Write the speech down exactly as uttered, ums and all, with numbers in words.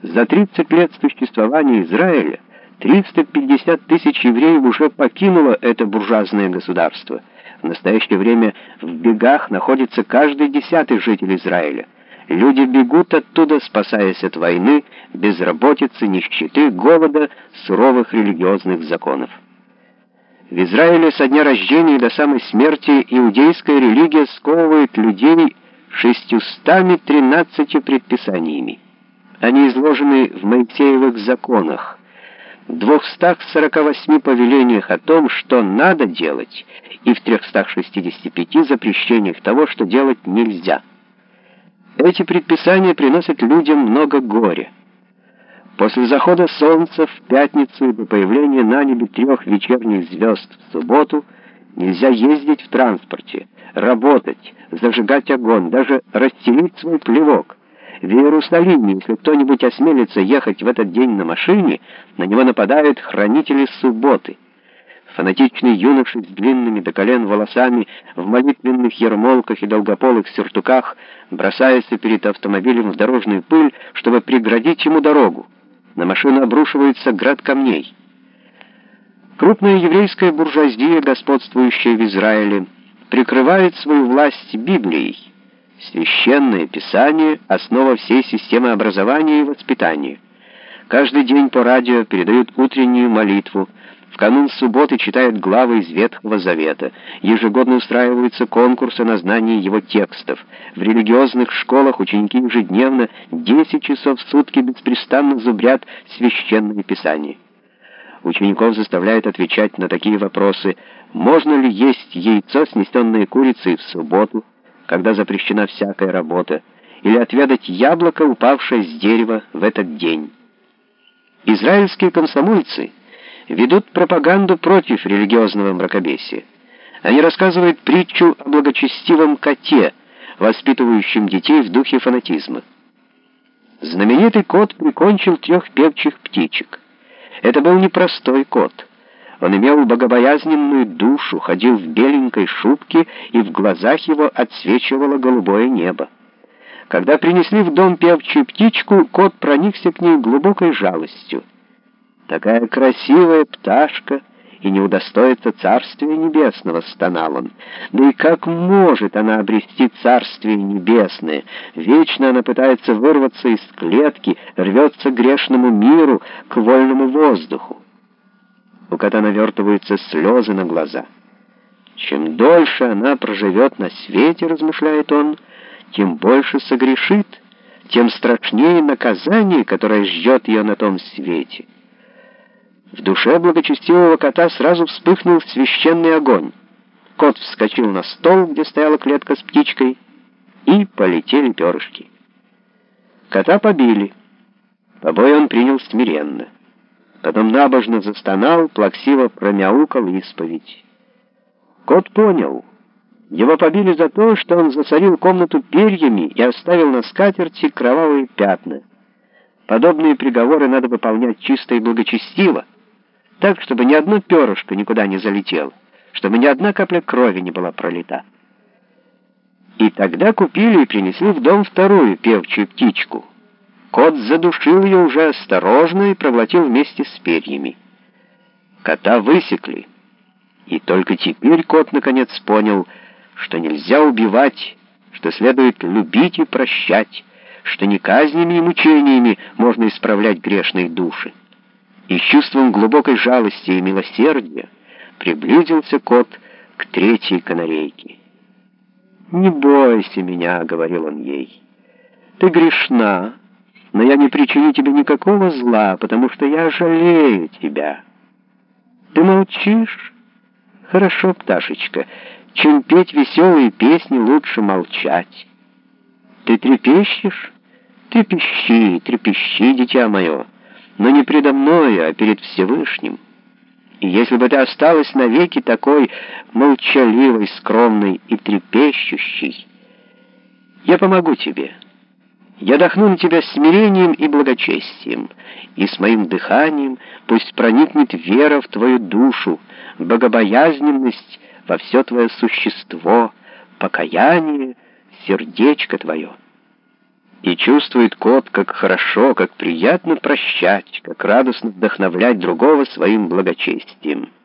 За тридцать лет существования Израиля триста пятьдесят тысяч евреев уже покинуло это буржуазное государство. В настоящее время в бегах находится каждый десятый житель Израиля. Люди бегут оттуда, спасаясь от войны, безработицы, нищеты, голода, суровых религиозных законов. В Израиле со дня рождения до самой смерти иудейская религия сковывает людей шестьюстами тринадцатью предписаниями. Они изложены в Моисеевых законах, в двухстах сорока восьми повелениях о том, что надо делать, и в трехстах шестидесяти пяти запрещениях того, что делать нельзя. Эти предписания приносят людям много горя. После захода солнца в пятницу и до появления на небе трех вечерних звезд в субботу нельзя ездить в транспорте, работать, зажигать огонь, даже расстелить свой плевок. В Иерусалиме, если кто-нибудь осмелится ехать в этот день на машине, на него нападают хранители субботы. Фанатичные юноши с длинными до колен волосами, в молитвенных ермолках и долгополых сюртуках бросаются перед автомобилем в дорожную пыль, чтобы преградить ему дорогу. На машину обрушивается град камней. Крупная еврейская буржуазия, господствующая в Израиле, прикрывает свою власть Библией. Священное Писание — основа всей системы образования и воспитания. Каждый день по радио передают утреннюю молитву, в канун субботы читают главы из Ветхого Завета, ежегодно устраиваются конкурсы на знание его текстов. В религиозных школах ученики ежедневно десять часов в сутки беспрестанно зубрят Священное Писание. Учеников заставляют отвечать на такие вопросы: можно ли есть яйцо, снесенное курицей в субботу, когда запрещена всякая работа, или отведать яблоко, упавшее с дерева в этот день. Израильские комсомольцы ведут пропаганду против религиозного мракобесия. Они рассказывают притчу о благочестивом коте, воспитывающем детей в духе фанатизма. Знаменитый кот прикончил трех певчих птичек. Это был непростой кот. Он имел богобоязненную душу, ходил в беленькой шубке, и в глазах его отсвечивало голубое небо. Когда принесли в дом певчую птичку, кот проникся к ней глубокой жалостью. «Такая красивая пташка и не удостоится Царствия Небесного», — стонал он. «Да и как может она обрести Царствие Небесное? Вечно она пытается вырваться из клетки, рвется к грешному миру, к вольному воздуху». У кота навертываются слезы на глаза. «Чем дольше она проживет на свете, — размышляет он, — тем больше согрешит, тем страшнее наказание, которое ждет ее на том свете». В душе благочестивого кота сразу вспыхнул священный огонь. Кот вскочил на стол, где стояла клетка с птичкой, и полетели перышки. Кота побили. Побои он принял смиренно. Потом набожно застонал, плаксиво промяукал исповедь. Кот понял. Его побили за то, что он засорил комнату перьями и оставил на скатерти кровавые пятна. Подобные приговоры надо выполнять чисто и благочестиво, так, чтобы ни одно перышко никуда не залетело, чтобы ни одна капля крови не была пролита. И тогда купили и принесли в дом вторую певчую птичку. Кот задушил ее уже осторожно и проглотил вместе с перьями. Кота высекли. И только теперь кот наконец понял, что нельзя убивать, что следует любить и прощать, что не казнями и мучениями можно исправлять грешные души. И с чувством глубокой жалости и милосердия приблизился кот к третьей канарейке. «Не бойся меня», — говорил он ей, — «ты грешна, но я не причиню тебе никакого зла, потому что я жалею тебя». «Ты молчишь? Хорошо, пташечка, чем петь веселые песни, лучше молчать. Ты трепещешь? Трепещи, трепещи, дитя мое, но не предо мною, а перед Всевышним. И если бы ты осталась навеки такой молчаливой, скромной и трепещущей, я помогу тебе. Я дохну на тебя смирением и благочестием, и с моим дыханием пусть проникнет вера в твою душу, богобоязненность во все твое существо, покаяние в сердечко твое. И чувствует кот, как хорошо, как приятно прощать, как радостно вдохновлять другого своим благочестием.